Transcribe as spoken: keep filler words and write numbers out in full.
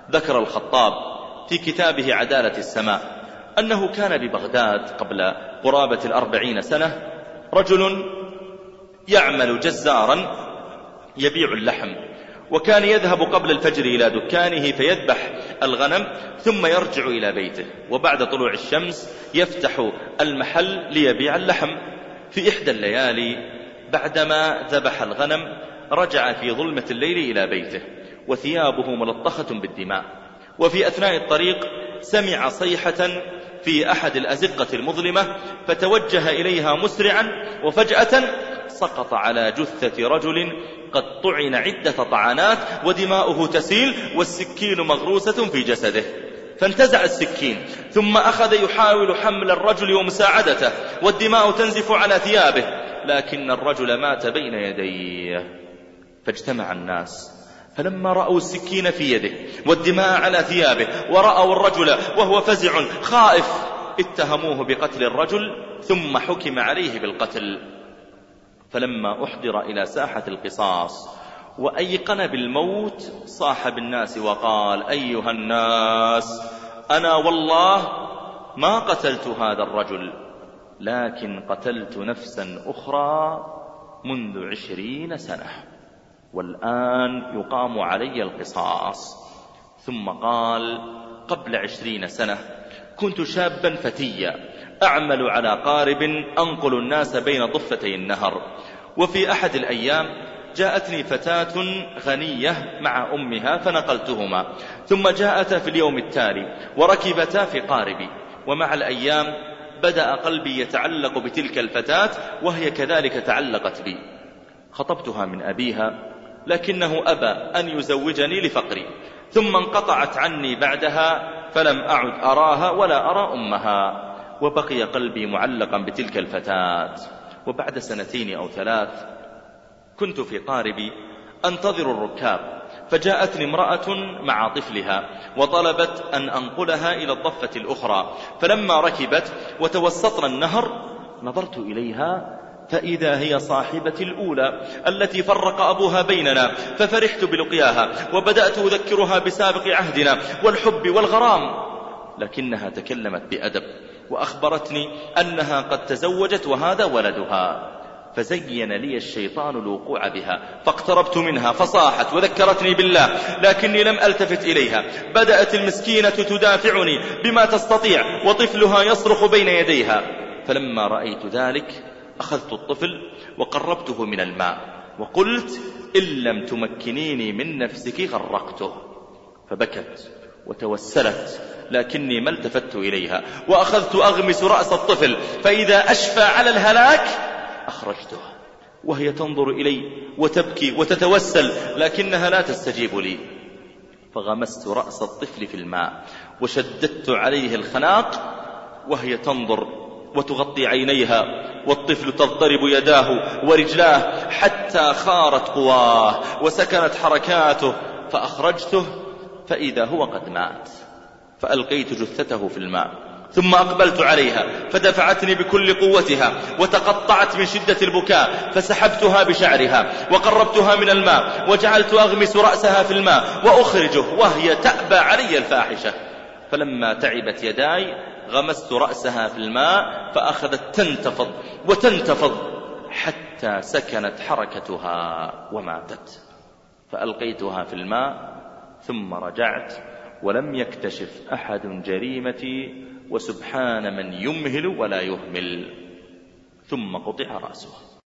ذكر الخطاب في كتابه عدالة السماء أنه كان ببغداد قبل قرابة الأربعين سنة رجل يعمل جزارا يبيع اللحم، وكان يذهب قبل الفجر إلى دكانه فيذبح الغنم ثم يرجع إلى بيته، وبعد طلوع الشمس يفتح المحل ليبيع اللحم. في إحدى الليالي بعدما ذبح الغنم رجع في ظلمة الليل إلى بيته وثيابه ملطخة بالدماء، وفي أثناء الطريق سمع صيحة في أحد الأزقة المظلمة فتوجه إليها مسرعا، وفجأة سقط على جثة رجل قد طعن عدة طعنات ودماؤه تسيل والسكين مغروسة في جسده، فانتزع السكين ثم أخذ يحاول حمل الرجل ومساعدته والدماء تنزف على ثيابه، لكن الرجل مات بين يديه. فاجتمع الناس فلما رأوا السكين في يده والدماء على ثيابه ورأوا الرجل وهو فزع خائف اتهموه بقتل الرجل ثم حكم عليه بالقتل. فلما أحضر إلى ساحة القصاص وأيقن بالموت صاح بالناس وقال: أيها الناس، أنا والله ما قتلت هذا الرجل، لكن قتلت نفسا أخرى منذ عشرين سنة، والآن يقام علي القصاص. ثم قال: قبل عشرين سنة كنت شابا فتيا أعمل على قارب أنقل الناس بين ضفتي النهر، وفي أحد الأيام جاءتني فتاة غنية مع أمها فنقلتهما، ثم جاءتا في اليوم التالي وركبتا في قاربي، ومع الأيام بدأ قلبي يتعلق بتلك الفتاة وهي كذلك تعلقت بي. خطبتها من أبيها لكنه أبى أن يزوجني لفقري، ثم انقطعت عني بعدها فلم أعد أراها ولا أرى أمها، وبقي قلبي معلقا بتلك الفتاة. وبعد سنتين أو ثلاث كنت في قاربي أنتظر الركاب، فجاءتني امرأة مع طفلها وطلبت أن أنقلها إلى الضفة الأخرى، فلما ركبت وتوسطنا النهر نظرت إليها فإذا هي صاحبة الأولى التي فرق أبوها بيننا، ففرحت بلقياها وبدأت أذكرها بسابق عهدنا والحب والغرام، لكنها تكلمت بأدب وأخبرتني أنها قد تزوجت وهذا ولدها، فزين لي الشيطان الوقوع بها، فاقتربت منها فصاحت وذكرتني بالله، لكني لم ألتفت إليها. بدأت المسكينة تدافعني بما تستطيع وطفلها يصرخ بين يديها، فلما رأيت ذلك أخذت الطفل وقربته من الماء وقلت: إن لم تمكنيني من نفسك غرقته. فبكت وتوسلت، لكني ما التفت إليها، وأخذت أغمس رأس الطفل، فإذا أشفى على الهلاك أخرجته وهي تنظر إلي وتبكي وتتوسل، لكنها لا تستجيب لي. فغمست رأس الطفل في الماء وشددت عليه الخناق وهي تنظر وتغطي عينيها، والطفل تضطرب يداه ورجلاه حتى خارت قواه وسكنت حركاته، فأخرجته فإذا هو قد مات، فألقيت جثته في الماء، ثم أقبلت عليها فدفعتني بكل قوتها وتقطعت من شدة البكاء، فسحبتها بشعرها وقربتها من الماء وجعلت أغمس رأسها في الماء وأخرجه وهي تأبى علي الفاحشة. فلما تعبت يداي غمست رأسها في الماء فأخذت تنتفض وتنتفض حتى سكنت حركتها وماتت، فألقيتها في الماء ثم رجعت ولم يكتشف أحد جريمتي، وسبحان من يمهل ولا يهمل. ثم قطع رأسه.